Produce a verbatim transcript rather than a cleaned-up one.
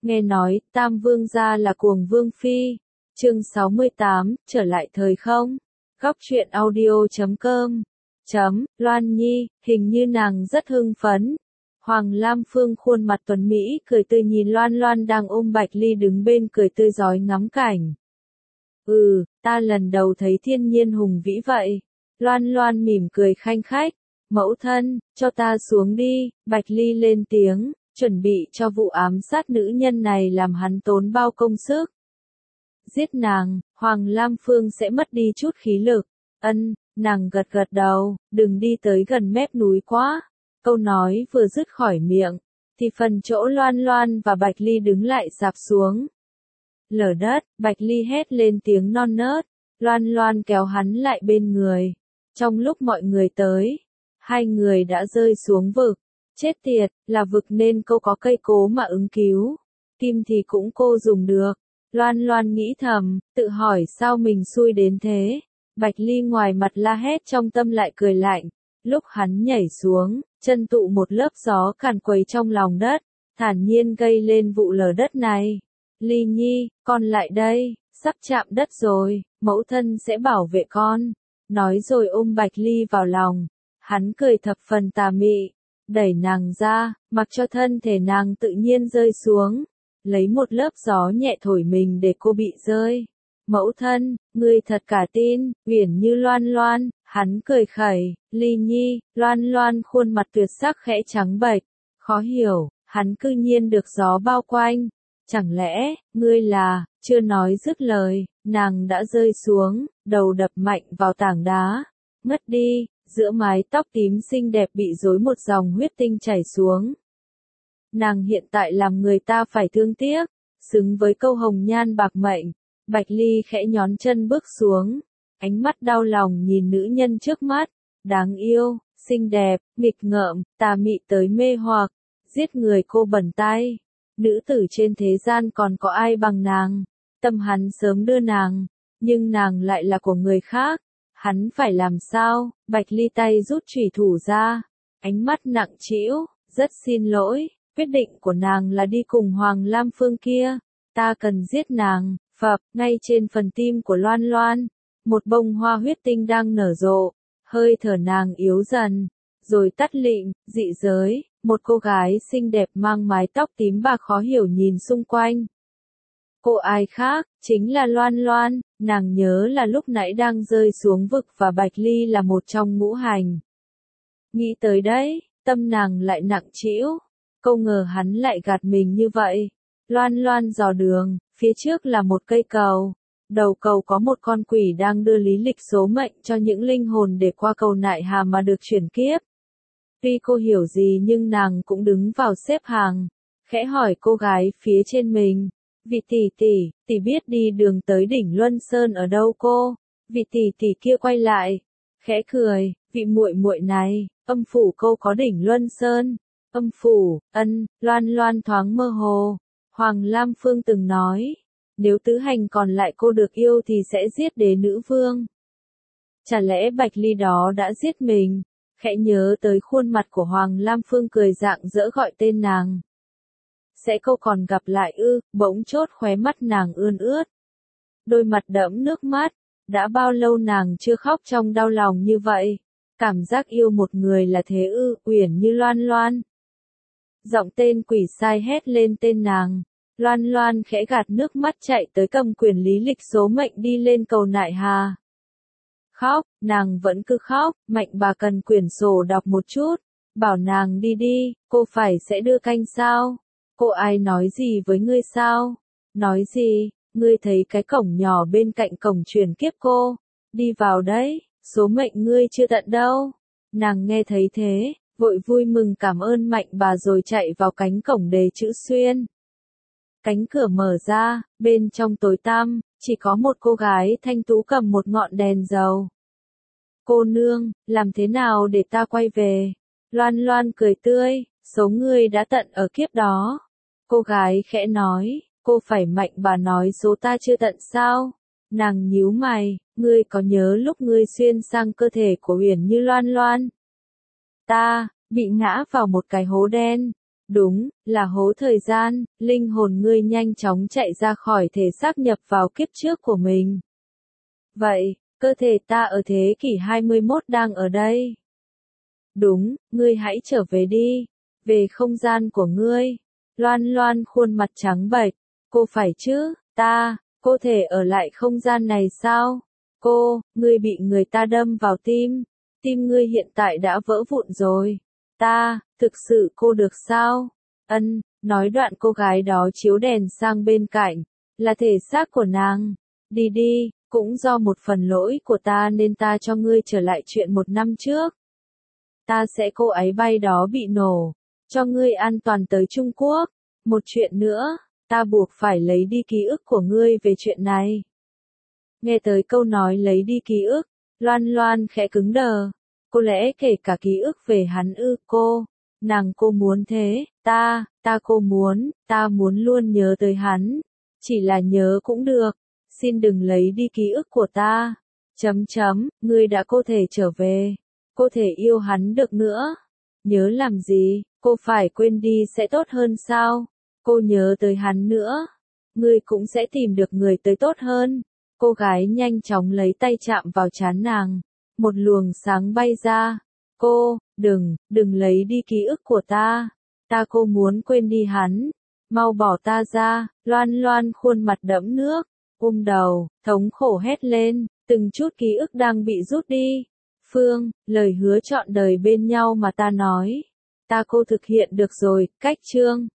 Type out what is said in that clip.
Nghe nói, Tam Vương gia là cuồng Vương Phi. Chương sáu mươi tám, trở lại thời không. Góc truyện audio chấm com. Chấm, Loan Nhi, hình như nàng rất hưng phấn. Hoàng Lam Phương khuôn mặt tuấn Mỹ cười tươi nhìn Loan Loan đang ôm Bạch Ly đứng bên cười tươi rói ngắm cảnh. Ừ, ta lần đầu thấy thiên nhiên hùng vĩ vậy. Loan Loan mỉm cười khanh khách. Mẫu thân, cho ta xuống đi, Bạch Ly lên tiếng, chuẩn bị cho vụ ám sát nữ nhân này làm hắn tốn bao công sức. Giết nàng, Hoàng Lam Phương sẽ mất đi chút khí lực. Ân, nàng gật gật đầu, đừng đi tới gần mép núi quá. Câu nói vừa dứt khỏi miệng, thì phần chỗ Loan Loan và Bạch Ly đứng lại sạp xuống. Lở đất, Bạch Ly hét lên tiếng non nớt, Loan Loan kéo hắn lại bên người. Trong lúc mọi người tới, hai người đã rơi xuống vực. Chết tiệt, là vực nên cô có cây cố mà ứng cứu. Kim thì cũng cô dùng được. Loan Loan nghĩ thầm, tự hỏi sao mình xui đến thế. Bạch Ly ngoài mặt la hét trong tâm lại cười lạnh. Lúc hắn nhảy xuống, chân tụ một lớp gió càn quấy trong lòng đất, thản nhiên gây lên vụ lở đất này. Ly Nhi, con lại đây, sắp chạm đất rồi, mẫu thân sẽ bảo vệ con. Nói rồi ôm Bạch Ly vào lòng. Hắn cười thập phần tà mị, đẩy nàng ra, mặc cho thân thể nàng tự nhiên rơi xuống. Lấy một lớp gió nhẹ thổi mình để cô bị rơi. Mẫu thân, ngươi thật cả tin, uyển như Loan Loan, hắn cười khẩy, Ly Nhi, Loan Loan khuôn mặt tuyệt sắc khẽ trắng bệch, khó hiểu, hắn cư nhiên được gió bao quanh. Chẳng lẽ, ngươi là, chưa nói dứt lời, nàng đã rơi xuống, đầu đập mạnh vào tảng đá, ngất đi, giữa mái tóc tím xinh đẹp bị rối một dòng huyết tinh chảy xuống. Nàng hiện tại làm người ta phải thương tiếc, xứng với câu hồng nhan bạc mệnh. Bạch Ly khẽ nhón chân bước xuống, ánh mắt đau lòng nhìn nữ nhân trước mắt, đáng yêu, xinh đẹp, nghịch ngợm, tà mị tới mê hoặc, giết người cô bẩn tay. Nữ tử trên thế gian còn có ai bằng nàng, tâm hắn sớm đưa nàng, nhưng nàng lại là của người khác, hắn phải làm sao? Bạch Ly tay rút chủy thủ ra, ánh mắt nặng trĩu, rất xin lỗi, quyết định của nàng là đi cùng Hoàng Lam Phương kia, ta cần giết nàng. Phập, ngay trên phần tim của Loan Loan, một bông hoa huyết tinh đang nở rộ, hơi thở nàng yếu dần, rồi tắt lịm, dị giới, một cô gái xinh đẹp mang mái tóc tím bạc khó hiểu nhìn xung quanh. Cô ai khác, chính là Loan Loan, nàng nhớ là lúc nãy đang rơi xuống vực và Bạch Ly là một trong ngũ hành. Nghĩ tới đấy, tâm nàng lại nặng trĩu, câu ngờ hắn lại gạt mình như vậy. Loan Loan dò đường, phía trước là một cây cầu. Đầu cầu có một con quỷ đang đưa lý lịch số mệnh cho những linh hồn để qua cầu nại hà mà được chuyển kiếp. Tuy cô hiểu gì nhưng nàng cũng đứng vào xếp hàng, khẽ hỏi cô gái phía trên mình. Vị tỷ tỷ, tỷ biết đi đường tới đỉnh Luân Sơn ở đâu cô? Vị tỷ tỷ kia quay lại, khẽ cười, vị muội muội này, âm phủ cô có đỉnh Luân Sơn. Âm phủ, ân, Loan Loan thoáng mơ hồ. Hoàng Lam Phương từng nói, nếu tứ hành còn lại cô được yêu thì sẽ giết đế nữ vương. Chả lẽ Bạch Ly đó đã giết mình? Khẽ nhớ tới khuôn mặt của Hoàng Lam Phương cười rạng rỡ gọi tên nàng. Sẽ cô còn gặp lại ư? Bỗng chốt khóe mắt nàng ươn ướt. Đôi mặt đẫm nước mắt, đã bao lâu nàng chưa khóc trong đau lòng như vậy? Cảm giác yêu một người là thế ư? Uyển như Loan Loan. Giọng tên quỷ sai hét lên tên nàng. Loan Loan khẽ gạt nước mắt chạy tới cầm quyển lý lịch số mệnh đi lên cầu nại hà. Khóc, nàng vẫn cứ khóc, Mạnh bà cần quyển sổ đọc một chút. Bảo nàng đi đi, cô phải sẽ đưa canh sao? Cô ai nói gì với ngươi sao? Nói gì? Ngươi thấy cái cổng nhỏ bên cạnh cổng chuyển kiếp cô? Đi vào đấy, số mệnh ngươi chưa tận đâu. Nàng nghe thấy thế, vội vui mừng cảm ơn Mạnh bà rồi chạy vào cánh cổng đề chữ xuyên. Cánh cửa mở ra, bên trong tối tăm, chỉ có một cô gái thanh tú cầm một ngọn đèn dầu. Cô nương, làm thế nào để ta quay về? Loan Loan cười tươi, số ngươi đã tận ở kiếp đó. Cô gái khẽ nói, cô phải Mạnh bà nói số ta chưa tận sao? Nàng nhíu mày, ngươi có nhớ lúc ngươi xuyên sang cơ thể của Uyển như Loan Loan? Ta, bị ngã vào một cái hố đen. Đúng, là hố thời gian, linh hồn ngươi nhanh chóng chạy ra khỏi thể xác nhập vào kiếp trước của mình. Vậy, cơ thể ta ở thế kỷ hai mươi mốt đang ở đây. Đúng, ngươi hãy trở về đi, về không gian của ngươi. Loan Loan khuôn mặt trắng bệch, cô phải chứ, ta, cô thể ở lại không gian này sao? Cô, ngươi bị người ta đâm vào tim, tim ngươi hiện tại đã vỡ vụn rồi. Ta, thực sự cô được sao? Ân, nói đoạn cô gái đó chiếu đèn sang bên cạnh, là thể xác của nàng. Đi đi, cũng do một phần lỗi của ta nên ta cho ngươi trở lại chuyện một năm trước. Ta sẽ cô ấy bay đó bị nổ, cho ngươi an toàn tới Trung Quốc. Một chuyện nữa, ta buộc phải lấy đi ký ức của ngươi về chuyện này. Nghe tới câu nói lấy đi ký ức, Loan Loan khẽ cứng đờ. Có lẽ kể cả ký ức về hắn ư cô, nàng cô muốn thế, ta, ta cô muốn, ta muốn luôn nhớ tới hắn. Chỉ là nhớ cũng được, xin đừng lấy đi ký ức của ta. Chấm chấm, ngươi đã cô thể trở về, cô thể yêu hắn được nữa. Nhớ làm gì, cô phải quên đi sẽ tốt hơn sao? Cô nhớ tới hắn nữa, ngươi cũng sẽ tìm được người tới tốt hơn. Cô gái nhanh chóng lấy tay chạm vào trán nàng, một luồng sáng bay ra. Cô, đừng, đừng lấy đi ký ức của ta, ta cô muốn quên đi hắn, mau bỏ ta ra. Loan Loan khuôn mặt đẫm nước, ôm đầu, thống khổ hét lên, từng chút ký ức đang bị rút đi. Phương, lời hứa trọn đời bên nhau mà ta nói, ta cô thực hiện được rồi. Cách chương